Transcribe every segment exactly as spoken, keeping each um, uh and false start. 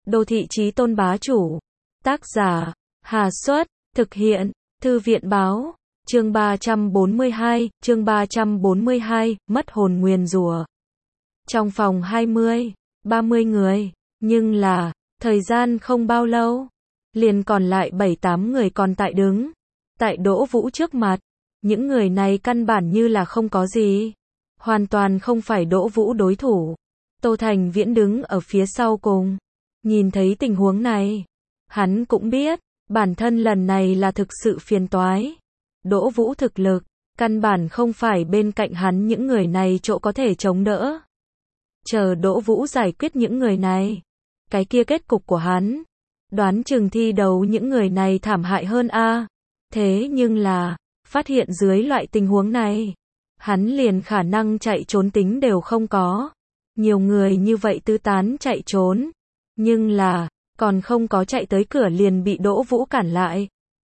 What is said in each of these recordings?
Đô thị chí tôn bá chủ. Tác giả, Hà Xuất, thực hiện, Thư viện báo, chương ba trăm bốn mươi hai, chương ba trăm bốn mươi hai, mất hồn nguyền rủa. Trong phòng hai mươi, ba mươi người, nhưng là, thời gian không bao lâu, liền còn lại bảy tám người còn tại đứng, tại Đỗ Vũ trước mặt. Những người này căn bản như là không có gì, hoàn toàn không phải Đỗ Vũ đối thủ. Tô Thành Viễn đứng ở phía sau cùng, nhìn thấy tình huống này, hắn cũng biết, bản thân lần này là thực sự phiền toái. Đỗ Vũ thực lực, căn bản không phải bên cạnh hắn những người này chỗ có thể chống đỡ. Chờ Đỗ Vũ giải quyết những người này, cái kia kết cục của hắn, đoán chừng thi đấu những người này thảm hại hơn a. Thế nhưng là, phát hiện dưới loại tình huống này, hắn liền khả năng chạy trốn tính đều không có. Nhiều người như vậy tứ tán chạy trốn, nhưng là, còn không có chạy tới cửa liền bị Đỗ Vũ cản lại.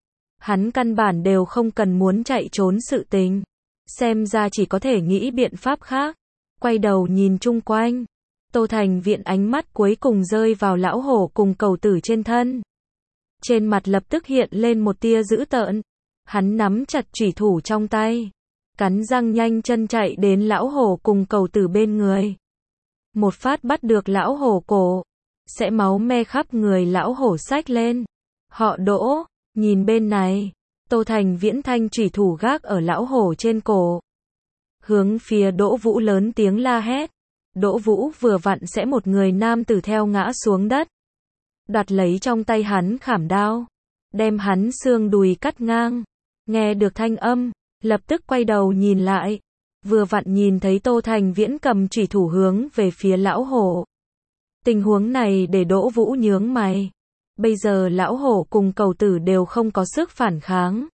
Hắn căn bản đều không cần muốn chạy trốn sự tình, xem ra chỉ có thể nghĩ biện pháp khác. Quay đầu nhìn chung quanh, Tô Thành Viễn ánh mắt cuối cùng rơi vào lão hổ cùng cầu tử trên thân. Trên mặt lập tức hiện lên một tia dữ tợn, hắn nắm chặt chủy thủ trong tay, cắn răng nhanh chân chạy đến lão hổ cùng cầu tử bên người. Một phát bắt được lão hổ cổ, sẽ máu me khắp người lão hổ xách lên. Họ Đỗ, nhìn bên này, Tô Thành Viễn thanh chủy thủ gác ở lão hổ trên cổ, hướng phía Đỗ Vũ lớn tiếng la hét. Đỗ Vũ vừa vặn sẽ một người nam tử theo ngã xuống đất, đoạt lấy trong tay hắn khảm đao, đem hắn xương đùi cắt ngang. Nghe được thanh âm, lập tức quay đầu nhìn lại, vừa vặn nhìn thấy Tô Thành Viễn cầm chủy thủ hướng về phía lão hổ. Tình huống này để Đỗ Vũ nhướng mày. Bây giờ lão hổ cùng cầu tử đều không có sức phản kháng.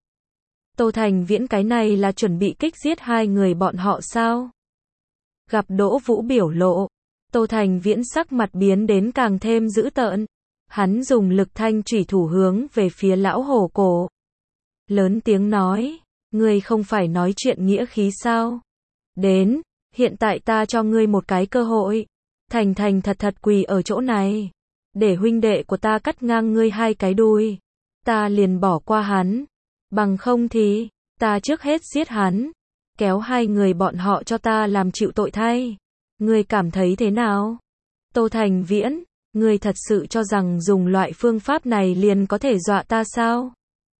Tô Thành Viễn cái này là chuẩn bị kích giết hai người bọn họ sao? Gặp Đỗ Vũ biểu lộ, Tô Thành Viễn sắc mặt biến đến càng thêm dữ tợn. Hắn dùng lực thanh chủy thủ hướng về phía lão hổ cổ, lớn tiếng nói, ngươi không phải nói chuyện nghĩa khí sao? Đến, hiện tại ta cho ngươi một cái cơ hội, thành thành thật thật quỳ ở chỗ này, để huynh đệ của ta cắt ngang ngươi hai cái đùi, ta liền bỏ qua hắn, bằng không thì, ta trước hết giết hắn, kéo hai người bọn họ cho ta làm chịu tội thay. Ngươi cảm thấy thế nào? Tô Thành Viễn, ngươi thật sự cho rằng dùng loại phương pháp này liền có thể dọa ta sao?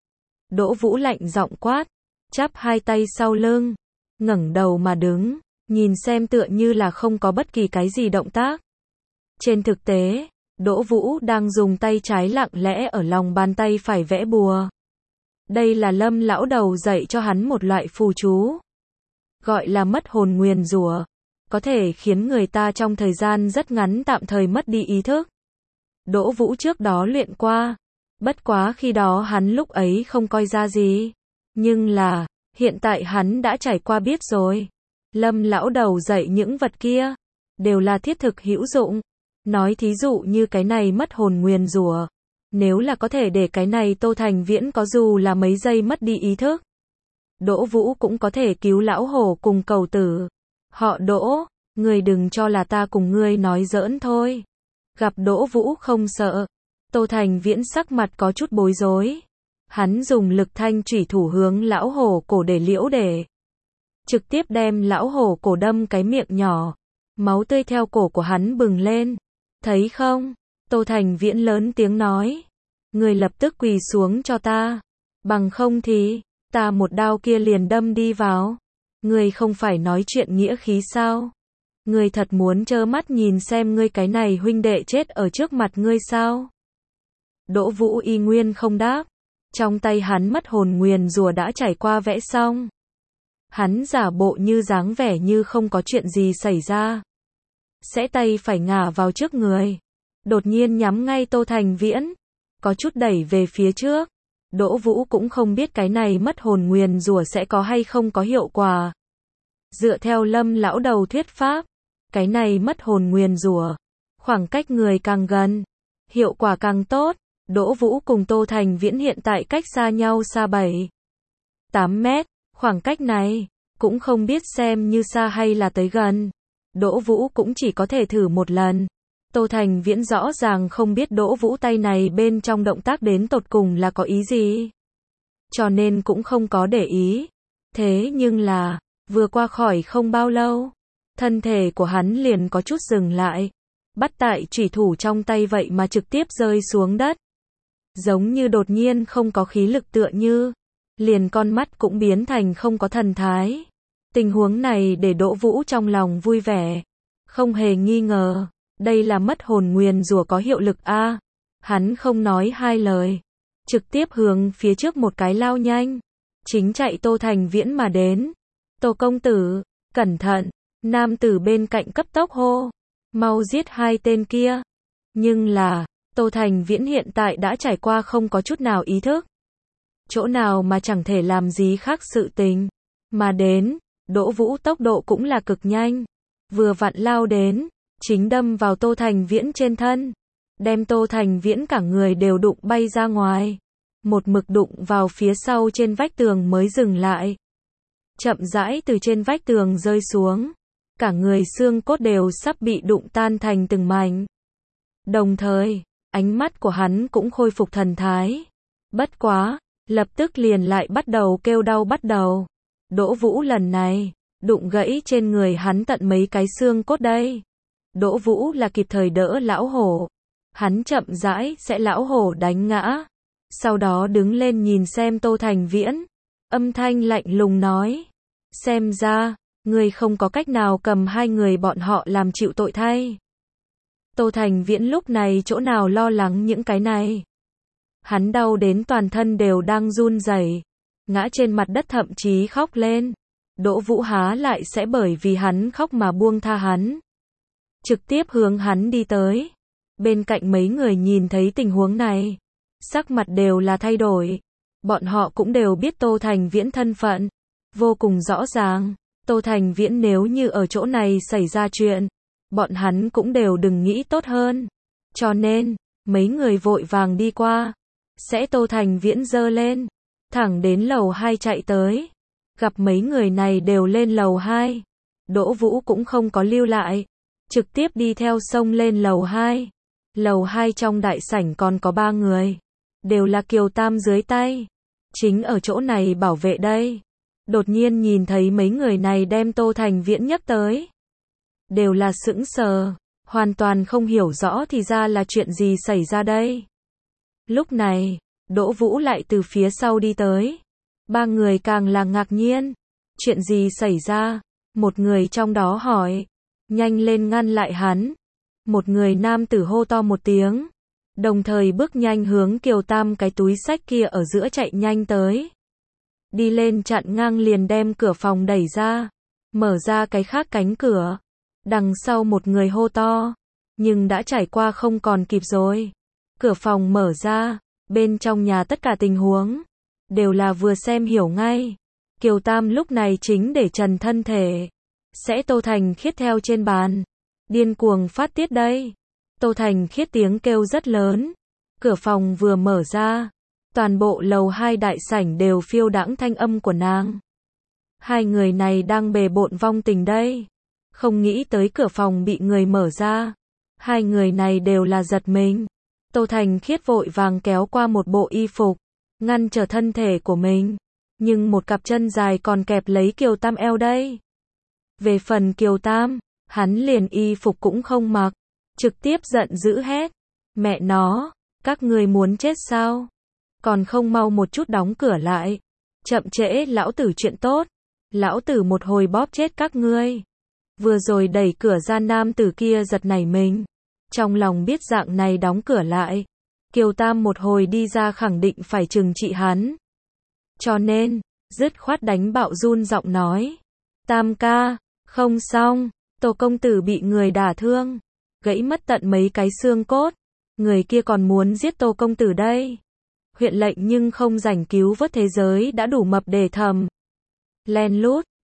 Đỗ Vũ lạnh giọng quát, chắp hai tay sau lưng, ngẩng đầu mà đứng, nhìn xem tựa như là không có bất kỳ cái gì động tác. Trên thực tế, Đỗ Vũ đang dùng tay trái lặng lẽ ở lòng bàn tay phải vẽ bùa. Đây là Lâm lão đầu dạy cho hắn một loại phù chú, gọi là mất hồn nguyền rủa, có thể khiến người ta trong thời gian rất ngắn tạm thời mất đi ý thức. Đỗ Vũ trước đó luyện qua, bất quá khi đó hắn lúc ấy không coi ra gì, nhưng là, hiện tại hắn đã trải qua biết rồi. Lâm lão đầu dạy những vật kia, đều là thiết thực hữu dụng. Nói thí dụ như cái này mất hồn nguyền rủa, nếu là có thể để cái này Tô Thành Viễn có dù là mấy giây mất đi ý thức, Đỗ Vũ cũng có thể cứu lão hổ cùng cầu tử. Họ Đỗ, ngươi đừng cho là ta cùng ngươi nói giỡn thôi. Gặp Đỗ Vũ không sợ, Tô Thành Viễn sắc mặt có chút bối rối. Hắn dùng lực thanh chủy thủ hướng lão hổ cổ để liễu để, trực tiếp đem lão hổ cổ đâm cái miệng nhỏ, máu tươi theo cổ của hắn bừng lên. Thấy không? Tô Thành Viễn lớn tiếng nói, ngươi lập tức quỳ xuống cho ta, bằng không thì, ta một đao kia liền đâm đi vào. Ngươi không phải nói chuyện nghĩa khí sao? Ngươi thật muốn trơ mắt nhìn xem ngươi cái này huynh đệ chết ở trước mặt ngươi sao? Đỗ Vũ y nguyên không đáp, trong tay hắn mất hồn nguyền rủa đã trải qua vẽ xong. Hắn giả bộ như dáng vẻ như không có chuyện gì xảy ra, sẽ tay phải ngả vào trước người, đột nhiên nhắm ngay Tô Thành Viễn, có chút đẩy về phía trước. Đỗ Vũ cũng không biết cái này mất hồn nguyền rủa sẽ có hay không có hiệu quả. Dựa theo Lâm lão đầu thuyết pháp, cái này mất hồn nguyền rủa, khoảng cách người càng gần, hiệu quả càng tốt. Đỗ Vũ cùng Tô Thành Viễn hiện tại cách xa nhau xa bảy, tám mét, khoảng cách này, cũng không biết xem như xa hay là tới gần. Đỗ Vũ cũng chỉ có thể thử một lần. Tô Thành Viễn rõ ràng không biết Đỗ Vũ tay này bên trong động tác đến tột cùng là có ý gì. Cho nên cũng không có để ý. Thế nhưng là, vừa qua khỏi không bao lâu, thân thể của hắn liền có chút dừng lại. Bắt tại chủy thủ trong tay vậy mà trực tiếp rơi xuống đất. Giống như đột nhiên không có khí lực tựa như. Liền con mắt cũng biến thành không có thần thái. Tình huống này để Đỗ Vũ trong lòng vui vẻ. Không hề nghi ngờ. Đây là mất hồn nguyền rủa có hiệu lực a. Hắn không nói hai lời. Trực tiếp hướng phía trước một cái lao nhanh. Chính chạy Tô Thành Viễn mà đến. Tô công tử, cẩn thận. Nam tử bên cạnh cấp tốc hô. Mau giết hai tên kia. Nhưng là, Tô Thành Viễn hiện tại đã trải qua không có chút nào ý thức. Chỗ nào mà chẳng thể làm gì khác sự tình. Mà đến, Đỗ Vũ tốc độ cũng là cực nhanh. Vừa vặn lao đến, chính đâm vào Tô Thành Viễn trên thân. Đem Tô Thành Viễn cả người đều đụng bay ra ngoài. Một mực đụng vào phía sau trên vách tường mới dừng lại. Chậm rãi từ trên vách tường rơi xuống. Cả người xương cốt đều sắp bị đụng tan thành từng mảnh. Đồng thời, ánh mắt của hắn cũng khôi phục thần thái. Bất quá, lập tức liền lại bắt đầu kêu đau bắt đầu. Đỗ Vũ lần này, đụng gãy trên người hắn tận mấy cái xương cốt đây. Đỗ Vũ là kịp thời đỡ lão hổ. Hắn chậm rãi sẽ lão hổ đánh ngã. Sau đó đứng lên nhìn xem Tô Thành Viễn. Âm thanh lạnh lùng nói. Xem ra, ngươi không có cách nào cầm hai người bọn họ làm chịu tội thay. Tô Thành Viễn lúc này chỗ nào lo lắng những cái này. Hắn đau đến toàn thân đều đang run rẩy, ngã trên mặt đất thậm chí khóc lên. Đỗ Vũ há lại sẽ bởi vì hắn khóc mà buông tha hắn. Trực tiếp hướng hắn đi tới. Bên cạnh mấy người nhìn thấy tình huống này, sắc mặt đều là thay đổi. Bọn họ cũng đều biết Tô Thành Viễn thân phận. Vô cùng rõ ràng, Tô Thành Viễn nếu như ở chỗ này xảy ra chuyện, bọn hắn cũng đều đừng nghĩ tốt hơn. Cho nên, mấy người vội vàng đi qua. Sẽ Tô Thành Viễn giơ lên, thẳng đến lầu hai chạy tới. Gặp mấy người này đều lên lầu hai. Đỗ Vũ cũng không có lưu lại. Trực tiếp đi theo sông lên lầu hai. Lầu hai trong đại sảnh còn có ba người. Đều là Kiều Tam dưới tay. Chính ở chỗ này bảo vệ đây. Đột nhiên nhìn thấy mấy người này đem Tô Thành Viễn nhấc tới. Đều là sững sờ. Hoàn toàn không hiểu rõ thì ra là chuyện gì xảy ra đây. Lúc này, Đỗ Vũ lại từ phía sau đi tới. Ba người càng là ngạc nhiên. Chuyện gì xảy ra? Một người trong đó hỏi. Nhanh lên ngăn lại hắn. Một người nam tử hô to một tiếng. Đồng thời bước nhanh hướng Kiều Tam cái túi xách kia ở giữa chạy nhanh tới. Đi lên chặn ngang liền đem cửa phòng đẩy ra. Mở ra cái khác cánh cửa. Đằng sau một người hô to. Nhưng đã trải qua không còn kịp rồi. Cửa phòng mở ra. Bên trong nhà tất cả tình huống. Đều là vừa xem hiểu ngay. Kiều Tam lúc này chính để trần thân thể. Sẽ Tô Thành Khiết theo trên bàn. Điên cuồng phát tiết đây. Tô Thành Khiết tiếng kêu rất lớn. Cửa phòng vừa mở ra. Toàn bộ lầu hai đại sảnh đều phiêu đãng thanh âm của nàng. Hai người này đang bề bộn vong tình đây. Không nghĩ tới cửa phòng bị người mở ra. Hai người này đều là giật mình. Tô Thành Khiết vội vàng kéo qua một bộ y phục. Ngăn trở thân thể của mình. Nhưng một cặp chân dài còn kẹp lấy Kiều Tam eo đây. Về phần Kiều Tam, hắn liền y phục cũng không mặc. Trực tiếp giận dữ hét. Mẹ nó, các người muốn chết sao? Còn không mau một chút đóng cửa lại. Chậm trễ lão tử chuyện tốt. Lão tử một hồi bóp chết các ngươi. Vừa rồi đẩy cửa ra nam tử kia giật nảy mình. Trong lòng biết dạng này đóng cửa lại. Kiều Tam một hồi đi ra khẳng định phải trừng trị hắn. Cho nên, dứt khoát đánh bạo run giọng nói. Tam ca, không xong, Tô công tử bị người đả thương. Gãy mất tận mấy cái xương cốt. Người kia còn muốn giết Tô công tử đây. Huyện lệnh nhưng không rảnh cứu vớt thế giới đã đủ mập để thầm. Len lút,